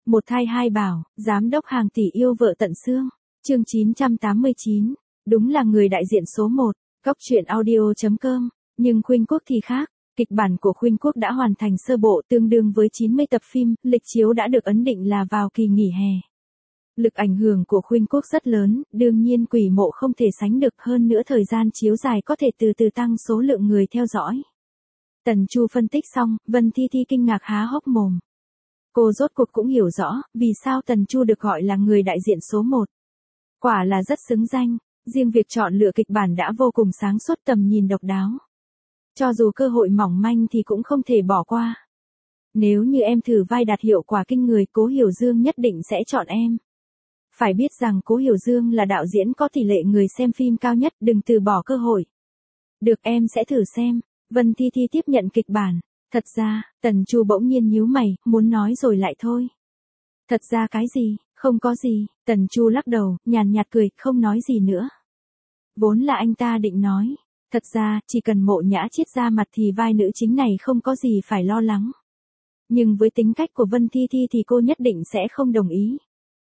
Một thai hai bảo, giám đốc hàng tỷ yêu vợ tận xương. Chương 989. Đúng là người đại diện số 1. Góc truyện audio.com. Nhưng Khuynh Quốc thì khác. Kịch bản của Khuynh Quốc đã hoàn thành sơ bộ tương đương với 90 tập phim, lịch chiếu đã được ấn định là vào kỳ nghỉ hè. Lực ảnh hưởng của Khuynh Quốc rất lớn, đương nhiên Quỷ Mộ không thể sánh được, hơn nữa thời gian chiếu dài có thể từ từ tăng số lượng người theo dõi. Tần Chu phân tích xong, Vân Thi Thi kinh ngạc há hốc mồm. Cô rốt cuộc cũng hiểu rõ, vì sao Tần Chu được gọi là người đại diện số 1. Quả là rất xứng danh, riêng việc chọn lựa kịch bản đã vô cùng sáng suốt, tầm nhìn độc đáo. Cho dù cơ hội mỏng manh thì cũng không thể bỏ qua. Nếu như em thử vai đạt hiệu quả kinh người, Cố Hiểu Dương nhất định sẽ chọn em. Phải biết rằng Cố Hiểu Dương là đạo diễn có tỷ lệ người xem phim cao nhất, đừng từ bỏ cơ hội. Được, em sẽ thử xem. Vân Thi Thi tiếp nhận kịch bản. Thật ra, Tần Chu bỗng nhiên nhíu mày, muốn nói rồi lại thôi. Thật ra cái gì? Không có gì. Tần Chu lắc đầu, nhàn nhạt cười, không nói gì nữa. Vốn là anh ta định nói. Thật ra, chỉ cần Mộ Nhã Chiết ra mặt thì vai nữ chính này không có gì phải lo lắng. Nhưng với tính cách của Vân Thi Thi thì cô nhất định sẽ không đồng ý.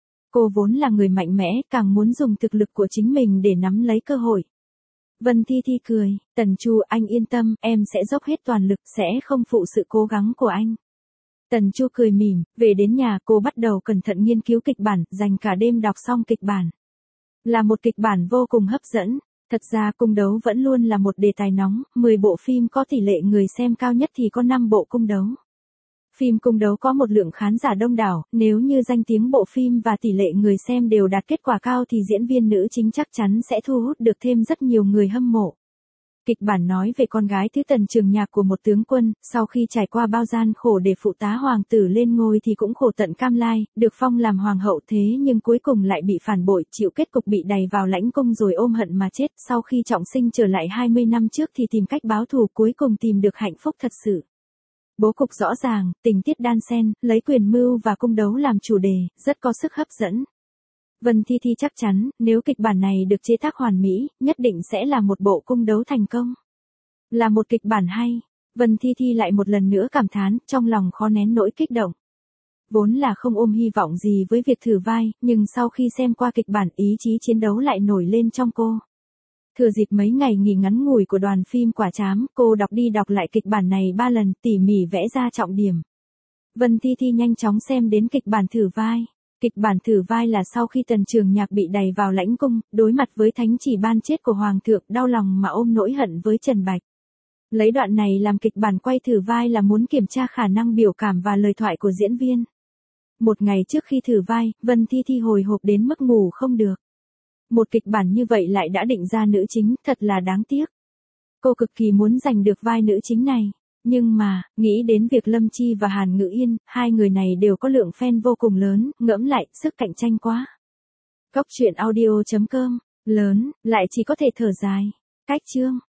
Cô vốn là người mạnh mẽ, càng muốn dùng thực lực của chính mình để nắm lấy cơ hội. Vân Thi Thi cười, Tần Chu, anh yên tâm, em sẽ dốc hết toàn lực, sẽ không phụ sự cố gắng của anh. Tần Chu cười mỉm, về đến nhà cô bắt đầu cẩn thận nghiên cứu kịch bản, dành cả đêm đọc xong kịch bản. Là một kịch bản vô cùng hấp dẫn. Thật ra cung đấu vẫn luôn là một đề tài nóng, 10 bộ phim có tỷ lệ người xem cao nhất thì có 5 bộ cung đấu. Phim cung đấu có một lượng khán giả đông đảo, nếu như danh tiếng bộ phim và tỷ lệ người xem đều đạt kết quả cao thì diễn viên nữ chính chắc chắn sẽ thu hút được thêm rất nhiều người hâm mộ. Kịch bản nói về con gái thứ Tần Trường Nhạc của một tướng quân, sau khi trải qua bao gian khổ để phụ tá hoàng tử lên ngôi thì cũng khổ tận cam lai, được phong làm hoàng hậu, thế nhưng cuối cùng lại bị phản bội, chịu kết cục bị đày vào lãnh cung rồi ôm hận mà chết. Sau khi trọng sinh trở lại 20 năm trước thì tìm cách báo thù, cuối cùng tìm được hạnh phúc thật sự. Bố cục rõ ràng, tình tiết đan xen, lấy quyền mưu và cung đấu làm chủ đề, rất có sức hấp dẫn. Vân Thi Thi chắc chắn, nếu kịch bản này được chế tác hoàn mỹ, nhất định sẽ là một bộ cung đấu thành công. Là một kịch bản hay, Vân Thi Thi lại một lần nữa cảm thán, trong lòng khó nén nỗi kích động. Vốn là không ôm hy vọng gì với việc thử vai, nhưng sau khi xem qua kịch bản, ý chí chiến đấu lại nổi lên trong cô. Thừa dịp mấy ngày nghỉ ngắn ngủi của đoàn phim Quả Trám, cô đọc đi đọc lại kịch bản này 3 lần, tỉ mỉ vẽ ra trọng điểm. Vân Thi Thi nhanh chóng xem đến kịch bản thử vai. Kịch bản thử vai là sau khi Tần Trường Nhạc bị đày vào lãnh cung, đối mặt với thánh chỉ ban chết của Hoàng thượng, đau lòng mà ôm nỗi hận với Trần Bạch. Lấy đoạn này làm kịch bản quay thử vai là muốn kiểm tra khả năng biểu cảm và lời thoại của diễn viên. Một ngày trước khi thử vai, Vân Thi Thi hồi hộp đến mức ngủ không được. Một kịch bản như vậy lại đã định ra nữ chính, thật là đáng tiếc. Cô cực kỳ muốn giành được vai nữ chính này. Nhưng mà, nghĩ đến việc Lâm Chi và Hàn Ngữ Yên, hai người này đều có lượng fan vô cùng lớn, ngẫm lại, sức cạnh tranh quá. Góc truyện audio.com, lớn, lại chỉ có thể thở dài. Cách chương.